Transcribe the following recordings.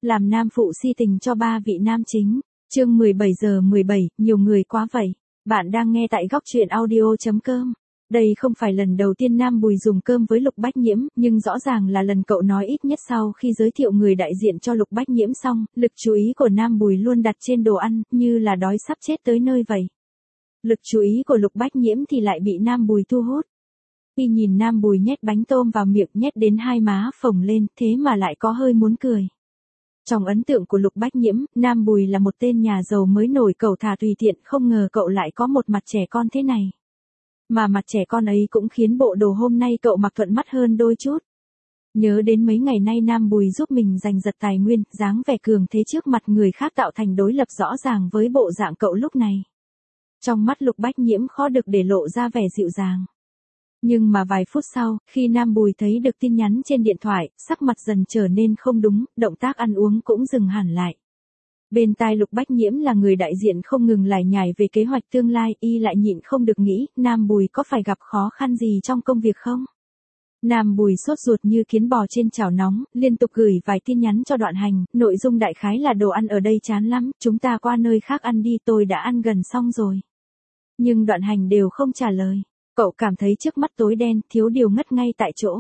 Làm nam phụ si tình cho ba vị nam chính. Chương 17 giờ 17, nhiều người quá vậy. Bạn đang nghe tại góc truyện audio.com. Đây không phải lần đầu tiên Nam Bùi dùng cơm với Lục Bách Nhiễm, nhưng rõ ràng là lần cậu nói ít nhất sau khi giới thiệu người đại diện cho Lục Bách Nhiễm xong, lực chú ý của Nam Bùi luôn đặt trên đồ ăn, như là đói sắp chết tới nơi vậy. Lực chú ý của Lục Bách Nhiễm thì lại bị Nam Bùi thu hút. Khi nhìn Nam Bùi nhét bánh tôm vào miệng nhét đến hai má phồng lên, thế mà lại có hơi muốn cười. Trong ấn tượng của Lục Bách Nhiễm, Nam Bùi là một tên nhà giàu mới nổi cẩu thả tùy tiện, không ngờ cậu lại có một mặt trẻ con thế này. Mà mặt trẻ con ấy cũng khiến bộ đồ hôm nay cậu mặc thuận mắt hơn đôi chút. Nhớ đến mấy ngày nay Nam Bùi giúp mình giành giật tài nguyên, dáng vẻ cường thế trước mặt người khác tạo thành đối lập rõ ràng với bộ dạng cậu lúc này. Trong mắt Lục Bách Nhiễm khó được để lộ ra vẻ dịu dàng. Nhưng mà vài phút sau, khi Nam Bùi thấy được tin nhắn trên điện thoại, sắc mặt dần trở nên không đúng, động tác ăn uống cũng dừng hẳn lại. Bên tai Lục Bách Nhiễm là người đại diện không ngừng lải nhải về kế hoạch tương lai, y lại nhịn không được nghĩ, Nam Bùi có phải gặp khó khăn gì trong công việc không? Nam Bùi sốt ruột như kiến bò trên chảo nóng, liên tục gửi vài tin nhắn cho Đoạn Hành, nội dung đại khái là đồ ăn ở đây chán lắm, chúng ta qua nơi khác ăn đi, tôi đã ăn gần xong rồi. Nhưng Đoạn Hành đều không trả lời. Cậu cảm thấy trước mắt tối đen, thiếu điều ngất ngay tại chỗ.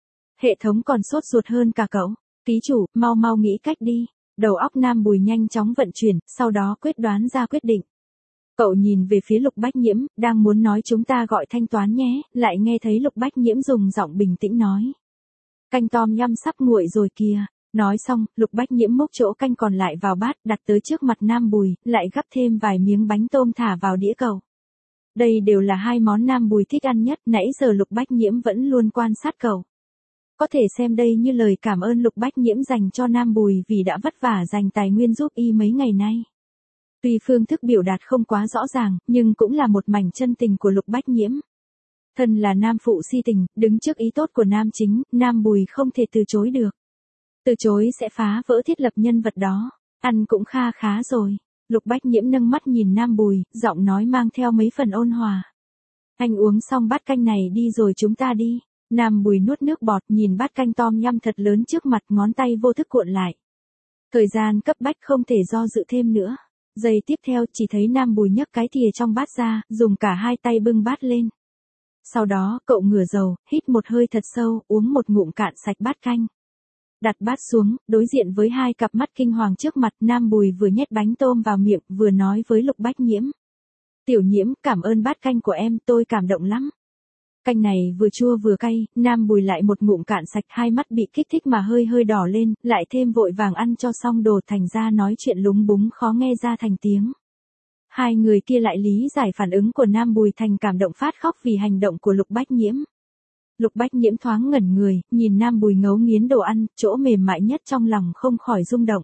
Hệ thống còn sốt ruột hơn cả cậu. Ký chủ, mau mau nghĩ cách đi. Đầu óc Nam Bùi nhanh chóng vận chuyển, sau đó quyết đoán ra quyết định. Cậu nhìn về phía Lục Bách Nhiễm, đang muốn nói chúng ta gọi thanh toán nhé, lại nghe thấy Lục Bách Nhiễm dùng giọng bình tĩnh nói. Canh tom nhum sắp nguội rồi kìa. Nói xong, Lục Bách Nhiễm múc chỗ canh còn lại vào bát, đặt tới trước mặt Nam Bùi, lại gắp thêm vài miếng bánh tôm thả vào đĩa cậu. Đây đều là hai món Nam Bùi thích ăn nhất, nãy giờ Lục Bách Nhiễm vẫn luôn quan sát cậu. Có thể xem đây như lời cảm ơn Lục Bách Nhiễm dành cho Nam Bùi vì đã vất vả dành tài nguyên giúp y mấy ngày nay. Tuy phương thức biểu đạt không quá rõ ràng, nhưng cũng là một mảnh chân tình của Lục Bách Nhiễm. Thân là nam phụ si tình, đứng trước ý tốt của nam chính, Nam Bùi không thể từ chối được. Từ chối sẽ phá vỡ thiết lập nhân vật đó. Ăn cũng kha khá rồi. Lục Bách Nhiễm nâng mắt nhìn Nam Bùi, giọng nói mang theo mấy phần ôn hòa. Anh uống xong bát canh này đi rồi chúng ta đi. Nam Bùi nuốt nước bọt nhìn bát canh tom nhum thật lớn trước mặt, ngón tay vô thức cuộn lại. Thời gian cấp bách không thể do dự thêm nữa. Giây tiếp theo chỉ thấy Nam Bùi nhấc cái thìa trong bát ra, dùng cả hai tay bưng bát lên. Sau đó cậu ngửa đầu, hít một hơi thật sâu, uống một ngụm cạn sạch bát canh. Đặt bát xuống, đối diện với hai cặp mắt kinh hoàng trước mặt, Nam Bùi vừa nhét bánh tôm vào miệng, vừa nói với Lục Bách Nhiễm. Tiểu Nhiễm, cảm ơn bát canh của em, tôi cảm động lắm. Canh này vừa chua vừa cay, Nam Bùi lại một ngụm cạn sạch, hai mắt bị kích thích mà hơi hơi đỏ lên, lại thêm vội vàng ăn cho xong đồ, thành ra nói chuyện lúng búng khó nghe ra thành tiếng. Hai người kia lại lý giải phản ứng của Nam Bùi thành cảm động phát khóc vì hành động của Lục Bách Nhiễm. Lục Bách Nhiễm thoáng ngẩn người, nhìn Nam Bùi ngấu nghiến đồ ăn, chỗ mềm mại nhất trong lòng không khỏi rung động.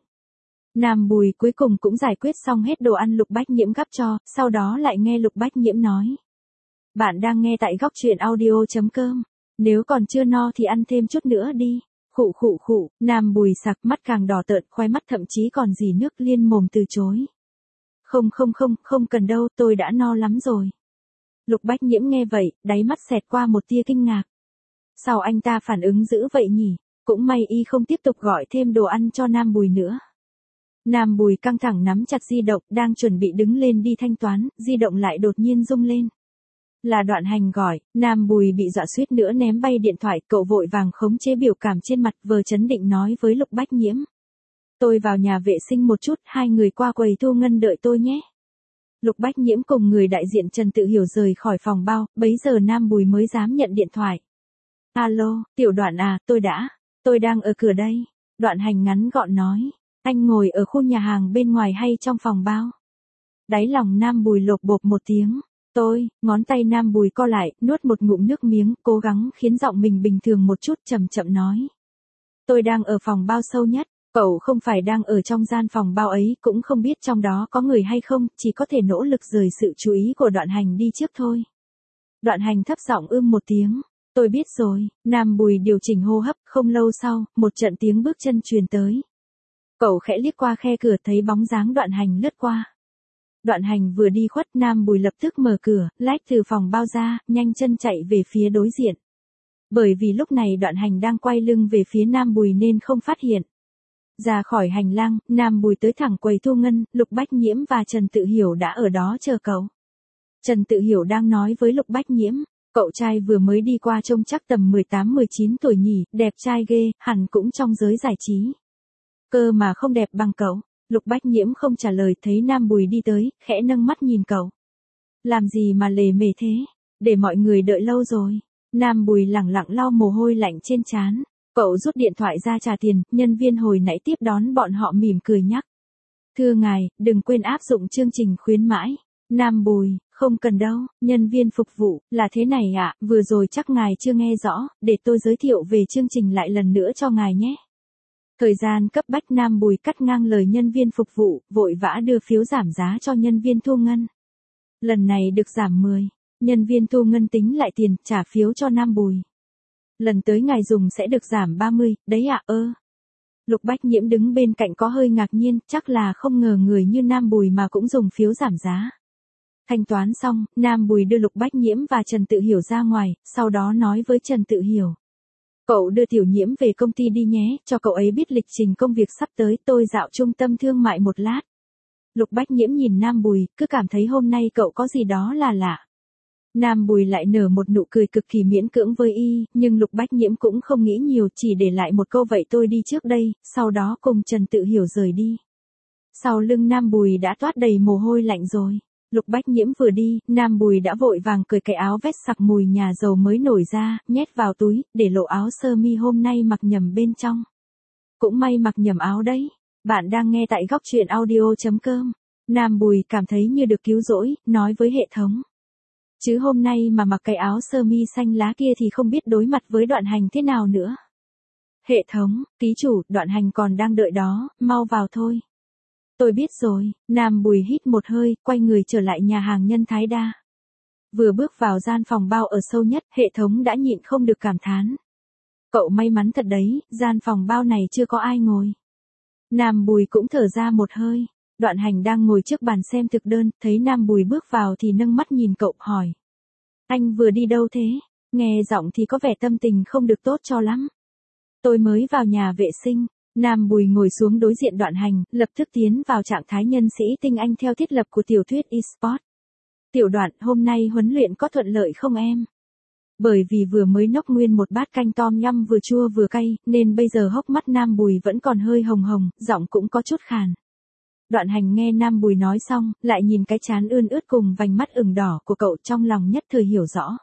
Nam Bùi cuối cùng cũng giải quyết xong hết đồ ăn Lục Bách Nhiễm gắp cho, sau đó lại nghe Lục Bách Nhiễm nói. Bạn đang nghe tại góc truyện audio.com. Nếu còn chưa no thì ăn thêm chút nữa đi. Khụ khụ khụ, Nam Bùi sặc, mắt càng đỏ tợn, khoe mắt thậm chí còn rỉ nước, liên mồm từ chối. Không cần đâu, tôi đã no lắm rồi. Lục Bách Nhiễm nghe vậy, đáy mắt xẹt qua một tia kinh ngạc. Sao anh ta phản ứng dữ vậy nhỉ? Cũng may y không tiếp tục gọi thêm đồ ăn cho Nam Bùi nữa. Nam Bùi căng thẳng nắm chặt di động, đang chuẩn bị đứng lên đi thanh toán, di động lại đột nhiên rung lên. Là Đoạn Hành gọi, Nam Bùi bị dọa suýt nữa ném bay điện thoại, cậu vội vàng khống chế biểu cảm trên mặt, vừa trấn định nói với Lục Bách Nhiễm. Tôi vào nhà vệ sinh một chút, hai người qua quầy thu ngân đợi tôi nhé. Lục Bách Nhiễm cùng người đại diện Trần Tự Hiểu rời khỏi phòng bao, bấy giờ Nam Bùi mới dám nhận điện thoại. Alo, Tiểu Đoạn à, tôi đang ở cửa đây. Đoạn Hành ngắn gọn nói, anh ngồi ở khu nhà hàng bên ngoài hay trong phòng bao? Đáy lòng Nam Bùi lộp bộp một tiếng. Ngón tay Nam Bùi co lại, nuốt một ngụm nước miếng, cố gắng khiến giọng mình bình thường một chút, chậm chậm nói. Tôi đang ở phòng bao sâu nhất, cậu không phải đang ở trong gian phòng bao ấy, cũng không biết trong đó có người hay không, chỉ có thể nỗ lực rời sự chú ý của Đoạn Hành đi trước thôi. Đoạn Hành thấp giọng một tiếng. Tôi biết rồi. Nam Bùi điều chỉnh hô hấp, không lâu sau, một trận tiếng bước chân truyền tới. Cậu khẽ liếc qua khe cửa thấy bóng dáng Đoạn Hành lướt qua. Đoạn Hành vừa đi khuất, Nam Bùi lập tức mở cửa, lách từ phòng bao ra, nhanh chân chạy về phía đối diện. Bởi vì lúc này Đoạn Hành đang quay lưng về phía Nam Bùi nên không phát hiện. Ra khỏi hành lang, Nam Bùi tới thẳng quầy thu ngân, Lục Bách Nhiễm và Trần Tự Hiểu đã ở đó chờ cậu. Trần Tự Hiểu đang nói với Lục Bách Nhiễm, cậu trai vừa mới đi qua trông chắc tầm 18-19 tuổi nhỉ, đẹp trai ghê, hẳn cũng trong giới giải trí. Cơ mà không đẹp bằng cậu. Lục Bách Nhiễm không trả lời, thấy Nam Bùi đi tới, khẽ nâng mắt nhìn cậu. Làm gì mà lề mề thế, để mọi người đợi lâu rồi. Nam Bùi lẳng lặng lau mồ hôi lạnh trên trán. Cậu rút điện thoại ra trả tiền, nhân viên hồi nãy tiếp đón bọn họ mỉm cười nhắc. Thưa ngài, đừng quên áp dụng chương trình khuyến mãi. Nam Bùi, không cần đâu, nhân viên phục vụ, là thế này ạ, vừa rồi chắc ngài chưa nghe rõ, để tôi giới thiệu về chương trình lại lần nữa cho ngài nhé. Thời gian cấp bách, Nam Bùi cắt ngang lời nhân viên phục vụ, vội vã đưa phiếu giảm giá cho nhân viên thu ngân. Lần này được giảm 10, nhân viên thu ngân tính lại tiền, trả phiếu cho Nam Bùi. Lần tới ngài dùng sẽ được giảm 30, đấy ạ. Lục Bách Nhiễm đứng bên cạnh có hơi ngạc nhiên, chắc là không ngờ người như Nam Bùi mà cũng dùng phiếu giảm giá. Thanh toán xong, Nam Bùi đưa Lục Bách Nhiễm và Trần Tự Hiểu ra ngoài, sau đó nói với Trần Tự Hiểu. Cậu đưa Tiểu Nhiễm về công ty đi nhé, cho cậu ấy biết lịch trình công việc sắp tới, tôi dạo trung tâm thương mại một lát. Lục Bách Nhiễm nhìn Nam Bùi, cứ cảm thấy hôm nay cậu có gì đó là lạ. Nam Bùi lại nở một nụ cười cực kỳ miễn cưỡng với y, nhưng Lục Bách Nhiễm cũng không nghĩ nhiều, chỉ để lại một câu vậy tôi đi trước đây, sau đó cùng Trần Tự Hiểu rời đi. Sau lưng Nam Bùi đã toát đầy mồ hôi lạnh rồi. Lục Bách Nhiễm vừa đi, Nam Bùi đã vội vàng cởi cái áo vest sặc mùi nhà dầu mới nổi ra, nhét vào túi, để lộ áo sơ mi hôm nay mặc nhầm bên trong. Cũng may mặc nhầm áo đấy. Bạn đang nghe tại góc truyện audio.com. Nam Bùi cảm thấy như được cứu rỗi, nói với hệ thống. Chứ hôm nay mà mặc cái áo sơ mi xanh lá kia thì không biết đối mặt với Đoạn Hành thế nào nữa. Hệ thống, ký chủ, Đoạn Hành còn đang đợi đó, mau vào thôi. Tôi biết rồi, Nam Bùi hít một hơi, quay người trở lại nhà hàng Nhân Thái Đa. Vừa bước vào gian phòng bao ở sâu nhất, hệ thống đã nhịn không được cảm thán. Cậu may mắn thật đấy, gian phòng bao này chưa có ai ngồi. Nam Bùi cũng thở ra một hơi. Đoạn Hành đang ngồi trước bàn xem thực đơn, thấy Nam Bùi bước vào thì nâng mắt nhìn cậu, hỏi. Anh vừa đi đâu thế? Nghe giọng thì có vẻ tâm tình không được tốt cho lắm. Tôi mới vào nhà vệ sinh. Nam Bùi ngồi xuống đối diện Đoạn Hành, lập tức tiến vào trạng thái nhân sĩ tinh anh theo thiết lập của tiểu thuyết eSport. Tiểu Đoạn, hôm nay huấn luyện có thuận lợi không em? Bởi vì vừa mới nốc nguyên một bát canh tom yum vừa chua vừa cay, nên bây giờ hốc mắt Nam Bùi vẫn còn hơi hồng hồng, giọng cũng có chút khàn. Đoạn Hành nghe Nam Bùi nói xong, lại nhìn cái trán ươn ướt cùng vành mắt ửng đỏ của cậu, trong lòng nhất thời hiểu rõ.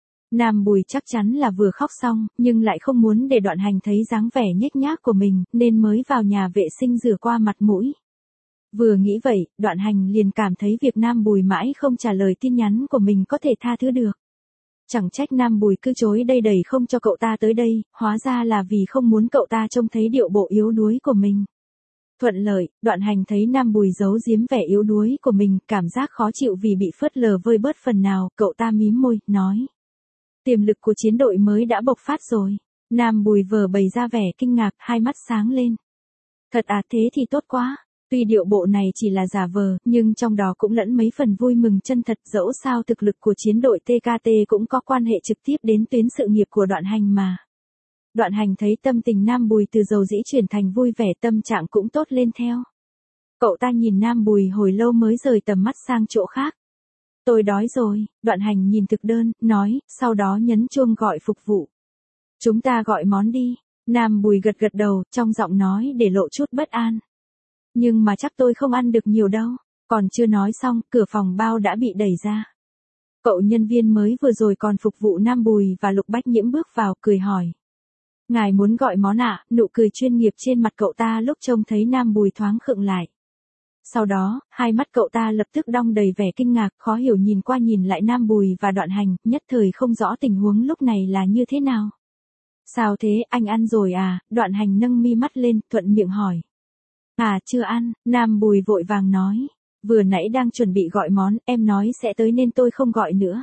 Nam Bùi chắc chắn là vừa khóc xong, nhưng lại không muốn để Đoạn Hành thấy dáng vẻ nhếch nhác của mình, nên mới vào nhà vệ sinh rửa qua mặt mũi. Vừa nghĩ vậy, Đoạn Hành liền cảm thấy việc Nam Bùi mãi không trả lời tin nhắn của mình có thể tha thứ được. Chẳng trách Nam Bùi cứ chối đây đầy không cho cậu ta tới đây, hóa ra là vì không muốn cậu ta trông thấy điệu bộ yếu đuối của mình. Thuận lợi, Đoạn Hành thấy Nam Bùi giấu giếm vẻ yếu đuối của mình, cảm giác khó chịu vì bị phớt lờ vơi bớt phần nào, cậu ta mím môi, nói. Tiềm lực của chiến đội mới đã bộc phát rồi. Nam Bùi vờ bày ra vẻ kinh ngạc, hai mắt sáng lên. Thật à, thế thì tốt quá. Tuy điệu bộ này chỉ là giả vờ, nhưng trong đó cũng lẫn mấy phần vui mừng chân thật, dẫu sao thực lực của chiến đội TKT cũng có quan hệ trực tiếp đến tuyến sự nghiệp của Đoạn Hành mà. Đoạn Hành thấy tâm tình Nam Bùi từ dầu dĩ chuyển thành vui vẻ, tâm trạng cũng tốt lên theo. Cậu ta nhìn Nam Bùi hồi lâu mới rời tầm mắt sang chỗ khác. Tôi đói rồi, Đoạn Hành nhìn thực đơn, nói, sau đó nhấn chuông gọi phục vụ. Chúng ta gọi món đi. Nam Bùi gật gật đầu, trong giọng nói để lộ chút bất an. Nhưng mà chắc tôi không ăn được nhiều đâu. Còn chưa nói xong, cửa phòng bao đã bị đẩy ra. Cậu nhân viên mới vừa rồi còn phục vụ Nam Bùi và Lục Bách Nhiễm bước vào, cười hỏi. Ngài muốn gọi món ạ? Nụ cười chuyên nghiệp trên mặt cậu ta lúc trông thấy Nam Bùi thoáng khựng lại. Sau đó, hai mắt cậu ta lập tức đong đầy vẻ kinh ngạc, khó hiểu nhìn qua nhìn lại Nam Bùi và Đoạn Hành, nhất thời không rõ tình huống lúc này là như thế nào. Sao thế, anh ăn rồi à? Đoạn Hành nâng mi mắt lên, thuận miệng hỏi. À, chưa ăn, Nam Bùi vội vàng nói. Vừa nãy đang chuẩn bị gọi món, em nói sẽ tới nên tôi không gọi nữa.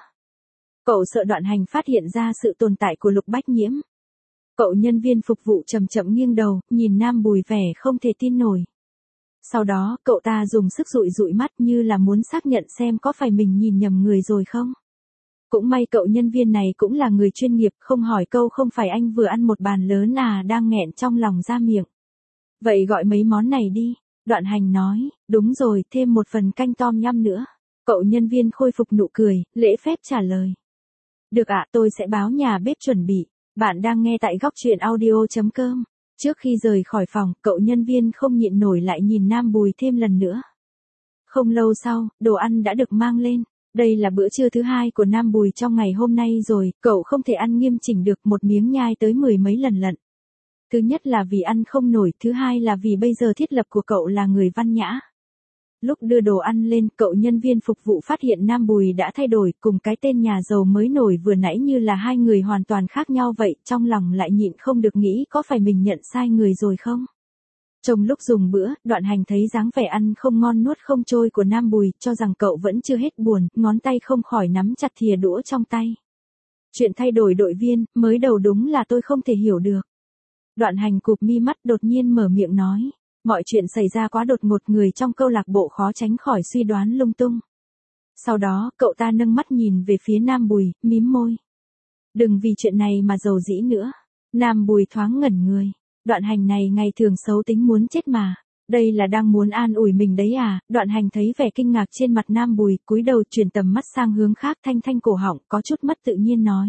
Cậu sợ Đoạn Hành phát hiện ra sự tồn tại của Lục Bách Nhiễm. Cậu nhân viên phục vụ chậm chậm nghiêng đầu, nhìn Nam Bùi vẻ không thể tin nổi. Sau đó, cậu ta dùng sức dụi dụi mắt như là muốn xác nhận xem có phải mình nhìn nhầm người rồi không. Cũng may cậu nhân viên này cũng là người chuyên nghiệp, không hỏi câu không phải anh vừa ăn một bàn lớn à đang nghẹn trong lòng ra miệng. Vậy gọi mấy món này đi. Đoạn Hành nói, đúng rồi, thêm một phần canh tom nhum nữa. Cậu nhân viên khôi phục nụ cười, lễ phép trả lời. Được ạ, tôi sẽ báo nhà bếp chuẩn bị. Bạn đang nghe tại góc truyện audio.com. Trước khi rời khỏi phòng, cậu nhân viên không nhịn nổi lại nhìn Nam Bùi thêm lần nữa. Không lâu sau, đồ ăn đã được mang lên. Đây là bữa trưa thứ hai của Nam Bùi trong ngày hôm nay rồi, cậu không thể ăn nghiêm chỉnh được, một miếng nhai tới 10 mấy lần lận. Thứ nhất là vì ăn không nổi, thứ hai là vì bây giờ thiết lập của cậu là người văn nhã. Lúc đưa đồ ăn lên, cậu nhân viên phục vụ phát hiện Nam Bùi đã thay đổi, cùng cái tên nhà giàu mới nổi vừa nãy như là hai người hoàn toàn khác nhau vậy, trong lòng lại nhịn không được nghĩ có phải mình nhận sai người rồi không? Trong lúc dùng bữa, Đoạn Hành thấy dáng vẻ ăn không ngon nuốt không trôi của Nam Bùi, cho rằng cậu vẫn chưa hết buồn, ngón tay không khỏi nắm chặt thìa đũa trong tay. Chuyện thay đổi đội viên, mới đầu đúng là tôi không thể hiểu được. Đoạn Hành cụp mi mắt đột nhiên mở miệng nói. Mọi chuyện xảy ra quá đột ngột, người trong câu lạc bộ khó tránh khỏi suy đoán lung tung. Sau đó, cậu ta nâng mắt nhìn về phía Nam Bùi, mím môi. Đừng vì chuyện này mà dầu dĩ nữa. Nam Bùi thoáng ngẩn người. Đoạn Hành này ngày thường xấu tính muốn chết mà. Đây là đang muốn an ủi mình đấy à? Đoạn Hành thấy vẻ kinh ngạc trên mặt Nam Bùi, cúi đầu chuyển tầm mắt sang hướng khác, thanh thanh cổ họng, có chút mất tự nhiên nói.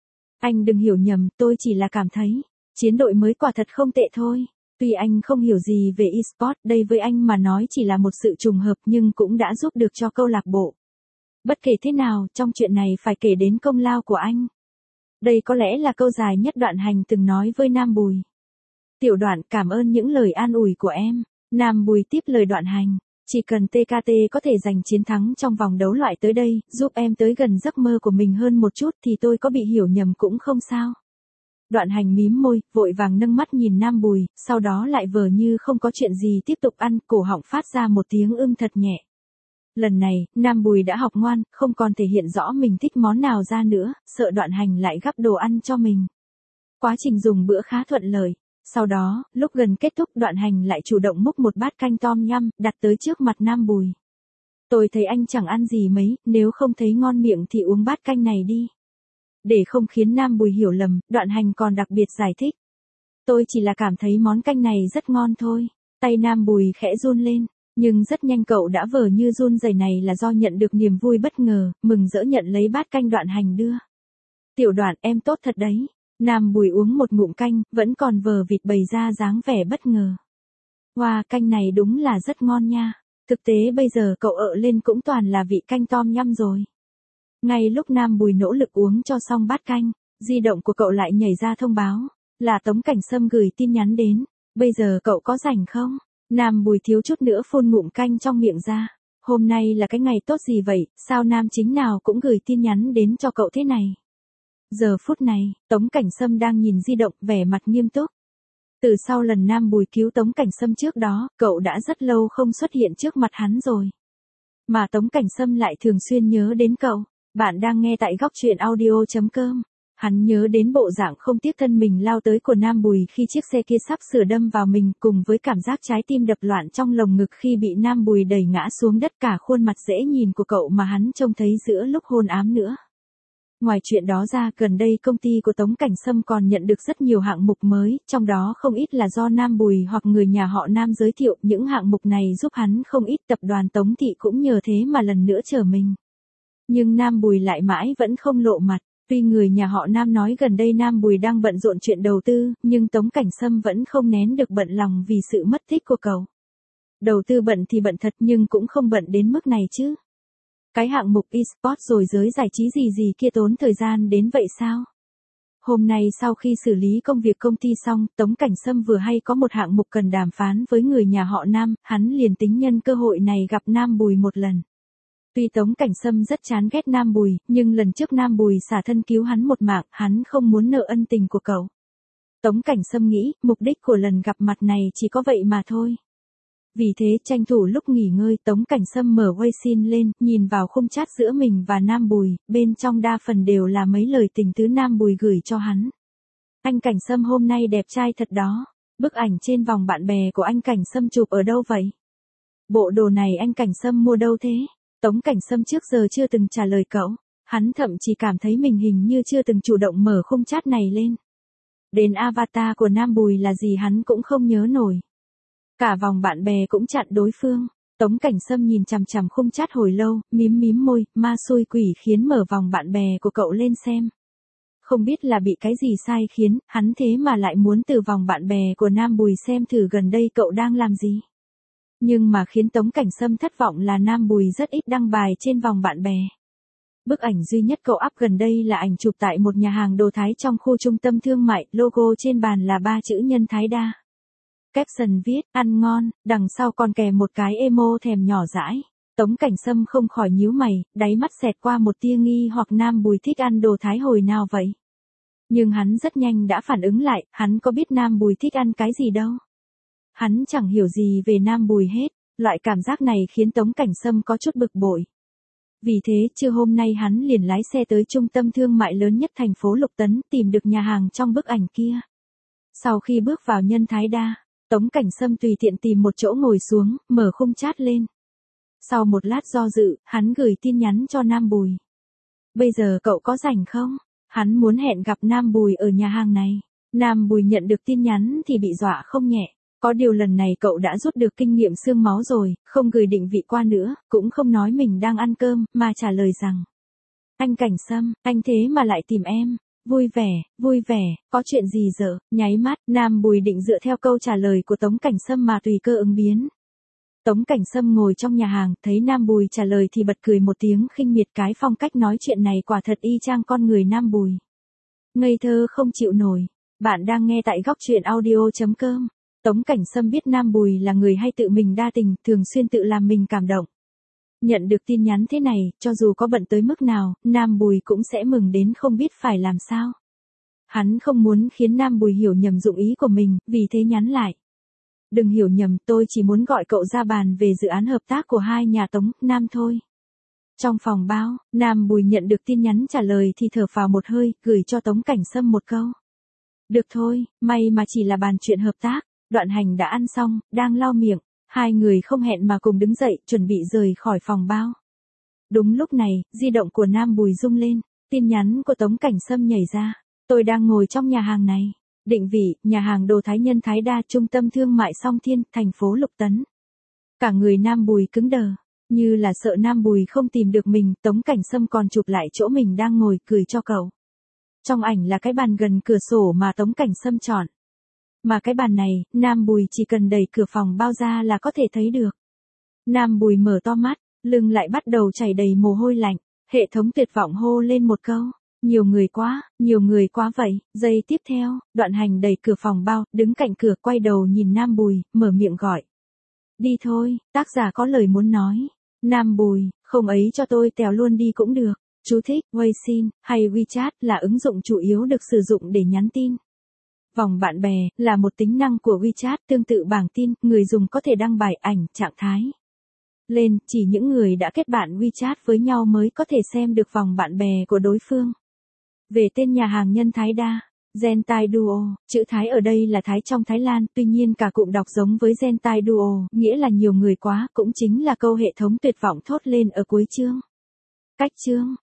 Anh đừng hiểu nhầm, tôi chỉ là cảm thấy, chiến đội mới quả thật không tệ thôi. Tuy anh không hiểu gì về eSport, đây với anh mà nói chỉ là một sự trùng hợp nhưng cũng đã giúp được cho câu lạc bộ. Bất kể thế nào, trong chuyện này phải kể đến công lao của anh. Đây có lẽ là câu dài nhất Đoạn Hành từng nói với Nam Bùi. Tiểu Đoạn, cảm ơn những lời an ủi của em. Nam Bùi tiếp lời Đoạn Hành. Chỉ cần TKT có thể giành chiến thắng trong vòng đấu loại tới đây, giúp em tới gần giấc mơ của mình hơn một chút thì tôi có bị hiểu nhầm cũng không sao. Đoạn Hành mím môi, vội vàng nâng mắt nhìn Nam Bùi, sau đó lại vờ như không có chuyện gì tiếp tục ăn, cổ họng phát ra một tiếng thật nhẹ. Lần này, Nam Bùi đã học ngoan, không còn thể hiện rõ mình thích món nào ra nữa, sợ Đoạn Hành lại gắp đồ ăn cho mình. Quá trình dùng bữa khá thuận lợi. Sau đó, lúc gần kết thúc, Đoạn Hành lại chủ động múc một bát canh tom nhum, đặt tới trước mặt Nam Bùi. Tôi thấy anh chẳng ăn gì mấy, nếu không thấy ngon miệng thì uống bát canh này đi. Để không khiến Nam Bùi hiểu lầm, Đoạn Hành còn đặc biệt giải thích. Tôi chỉ là cảm thấy món canh này rất ngon thôi. Tay Nam Bùi khẽ run lên, nhưng rất nhanh cậu đã vờ như run rẩy này là do nhận được niềm vui bất ngờ, mừng rỡ nhận lấy bát canh Đoạn Hành đưa. Tiểu Đoạn, em tốt thật đấy. Nam Bùi uống một ngụm canh, vẫn còn vờ vịt bày ra dáng vẻ bất ngờ. Wow, canh này đúng là rất ngon nha. Thực tế bây giờ cậu ợ lên cũng toàn là vị canh tom nhum rồi. Ngay lúc Nam Bùi nỗ lực uống cho xong bát canh, di động của cậu lại nhảy ra thông báo, là Tống Cảnh Sâm gửi tin nhắn đến, bây giờ cậu có rảnh không? Nam Bùi thiếu chút nữa phun ngụm canh trong miệng ra, hôm nay là cái ngày tốt gì vậy, sao nam chính nào cũng gửi tin nhắn đến cho cậu thế này? Giờ phút này, Tống Cảnh Sâm đang nhìn di động, vẻ mặt nghiêm túc. Từ sau lần Nam Bùi cứu Tống Cảnh Sâm trước đó, cậu đã rất lâu không xuất hiện trước mặt hắn rồi. Mà Tống Cảnh Sâm lại thường xuyên nhớ đến cậu. Bạn đang nghe tại góc truyện audio.com. Hắn nhớ đến bộ dạng không tiếc thân mình lao tới của Nam Bùi khi chiếc xe kia sắp sửa đâm vào mình, cùng với cảm giác trái tim đập loạn trong lồng ngực khi bị Nam Bùi đẩy ngã xuống đất, cả khuôn mặt dễ nhìn của cậu mà hắn trông thấy giữa lúc hôn ám nữa. Ngoài chuyện đó ra, gần đây công ty của Tống Cảnh Sâm còn nhận được rất nhiều hạng mục mới, trong đó không ít là do Nam Bùi hoặc người nhà họ Nam giới thiệu, những hạng mục này giúp hắn không ít, tập đoàn Tống Thị cũng nhờ thế mà lần nữa trở mình. Nhưng Nam Bùi lại mãi vẫn không lộ mặt, tuy người nhà họ Nam nói gần đây Nam Bùi đang bận rộn chuyện đầu tư, nhưng Tống Cảnh Sâm vẫn không nén được bận lòng vì sự mất tích của cậu. Đầu tư bận thì bận thật nhưng cũng không bận đến mức này chứ. Cái hạng mục eSports rồi giới giải trí gì gì kia tốn thời gian đến vậy sao? Hôm nay sau khi xử lý công việc công ty xong, Tống Cảnh Sâm vừa hay có một hạng mục cần đàm phán với người nhà họ Nam, hắn liền tính nhân cơ hội này gặp Nam Bùi một lần. Tuy Tống Cảnh Sâm rất chán ghét Nam Bùi, nhưng lần trước Nam Bùi xả thân cứu hắn một mạng, hắn không muốn nợ ân tình của cậu. Tống Cảnh Sâm nghĩ, mục đích của lần gặp mặt này chỉ có vậy mà thôi. Vì thế tranh thủ lúc nghỉ ngơi, Tống Cảnh Sâm mở Weixin lên, nhìn vào khung chat giữa mình và Nam Bùi, bên trong đa phần đều là mấy lời tình tứ Nam Bùi gửi cho hắn. Anh Cảnh Sâm hôm nay đẹp trai thật đó. Bức ảnh trên vòng bạn bè của anh Cảnh Sâm chụp ở đâu vậy? Bộ đồ này anh Cảnh Sâm mua đâu thế? Tống Cảnh Sâm trước giờ chưa từng trả lời cậu. Hắn thậm chí cảm thấy mình hình như chưa từng chủ động mở khung chat này lên. Đến avatar của Nam Bùi là gì hắn cũng không nhớ nổi. Cả vòng bạn bè cũng chặn đối phương. Tống Cảnh Sâm nhìn chằm chằm khung chat hồi lâu, mím mím môi, ma xui quỷ khiến mở vòng bạn bè của cậu lên xem. Không biết là bị cái gì sai khiến, hắn thế mà lại muốn từ vòng bạn bè của Nam Bùi xem thử gần đây cậu đang làm gì. Nhưng mà khiến Tống Cảnh Sâm thất vọng là Nam Bùi rất ít đăng bài trên vòng bạn bè. Bức ảnh duy nhất cậu up gần đây là ảnh chụp tại một nhà hàng đồ Thái trong khu trung tâm thương mại, logo trên bàn là 3 chữ Nhân Thái Đa. Caption viết, ăn ngon, đằng sau còn kèm một cái emo thèm nhỏ dãi. Tống Cảnh Sâm không khỏi nhíu mày, đáy mắt xẹt qua một tia nghi hoặc Nam Bùi thích ăn đồ Thái hồi nào vậy. Nhưng hắn rất nhanh đã phản ứng lại, hắn có biết Nam Bùi thích ăn cái gì đâu. Hắn chẳng hiểu gì về Nam Bùi hết, loại cảm giác này khiến Tống Cảnh Sâm có chút bực bội. Vì thế, trưa hôm nay hắn liền lái xe tới trung tâm thương mại lớn nhất thành phố Lục Tấn, tìm được nhà hàng trong bức ảnh kia. Sau khi bước vào Nhân Thái Đa, Tống Cảnh Sâm tùy tiện tìm một chỗ ngồi xuống, mở khung chat lên. Sau một lát do dự, hắn gửi tin nhắn cho Nam Bùi. Bây giờ cậu có rảnh không? Hắn muốn hẹn gặp Nam Bùi ở nhà hàng này. Nam Bùi nhận được tin nhắn thì bị dọa không nhẹ. Có điều lần này cậu đã rút được kinh nghiệm xương máu rồi, không gửi định vị qua nữa, cũng không nói mình đang ăn cơm, mà trả lời rằng. Anh Cảnh Sâm, anh thế mà lại tìm em. Vui vẻ, có chuyện gì dở, nháy mắt, Nam Bùi định dựa theo câu trả lời của Tống Cảnh Sâm mà tùy cơ ứng biến. Tống Cảnh Sâm ngồi trong nhà hàng, thấy Nam Bùi trả lời thì bật cười một tiếng khinh miệt, cái phong cách nói chuyện này quả thật y chang con người Nam Bùi. Ngây thơ không chịu nổi. Bạn đang nghe tại góc truyện audio.com. Tống Cảnh Sâm biết Nam Bùi là người hay tự mình đa tình, thường xuyên tự làm mình cảm động. Nhận được tin nhắn thế này, cho dù có bận tới mức nào, Nam Bùi cũng sẽ mừng đến không biết phải làm sao. Hắn không muốn khiến Nam Bùi hiểu nhầm dụng ý của mình, vì thế nhắn lại. Đừng hiểu nhầm, tôi chỉ muốn gọi cậu ra bàn về dự án hợp tác của hai nhà Tống, Nam thôi. Trong phòng bao, Nam Bùi nhận được tin nhắn trả lời thì thở phào một hơi, gửi cho Tống Cảnh Sâm một câu. Được thôi, may mà chỉ là bàn chuyện hợp tác. Đoạn Hành đã ăn xong, đang lau miệng. Hai người không hẹn mà cùng đứng dậy, chuẩn bị rời khỏi phòng bao. Đúng lúc này, di động của Nam Bùi rung lên. Tin nhắn của Tống Cảnh Sâm nhảy ra. Tôi đang ngồi trong nhà hàng này. Định vị, nhà hàng đồ Thái Nhân Thái Đa, trung tâm thương mại Song Thiên, thành phố Lục Tấn. Cả người Nam Bùi cứng đờ. Như là sợ Nam Bùi không tìm được mình, Tống Cảnh Sâm còn chụp lại chỗ mình đang ngồi, cười cho cậu. Trong ảnh là cái bàn gần cửa sổ mà Tống Cảnh Sâm chọn. Mà cái bàn này, Nam Bùi chỉ cần đẩy cửa phòng bao ra là có thể thấy được. Nam Bùi mở to mắt, lưng lại bắt đầu chảy đầy mồ hôi lạnh. Hệ thống tuyệt vọng hô lên một câu. Nhiều người quá vậy. Giây tiếp theo, Đoạn Hành đẩy cửa phòng bao, đứng cạnh cửa, quay đầu nhìn Nam Bùi, mở miệng gọi. Đi thôi, tác giả có lời muốn nói. Nam Bùi, không ấy cho tôi tèo luôn đi cũng được. Chú thích, Weixin, hay WeChat là ứng dụng chủ yếu được sử dụng để nhắn tin. Vòng bạn bè là một tính năng của WeChat tương tự bảng tin, người dùng có thể đăng bài, ảnh, trạng thái lên, chỉ những người đã kết bạn WeChat với nhau mới có thể xem được vòng bạn bè của đối phương. Về tên nhà hàng Nhân Thái Đa, Gentai Duo, chữ Thái ở đây là Thái trong Thái Lan, tuy nhiên cả cụm đọc giống với Gentai Duo, nghĩa là nhiều người quá, cũng chính là câu hệ thống tuyệt vọng thốt lên ở cuối chương. Cách chương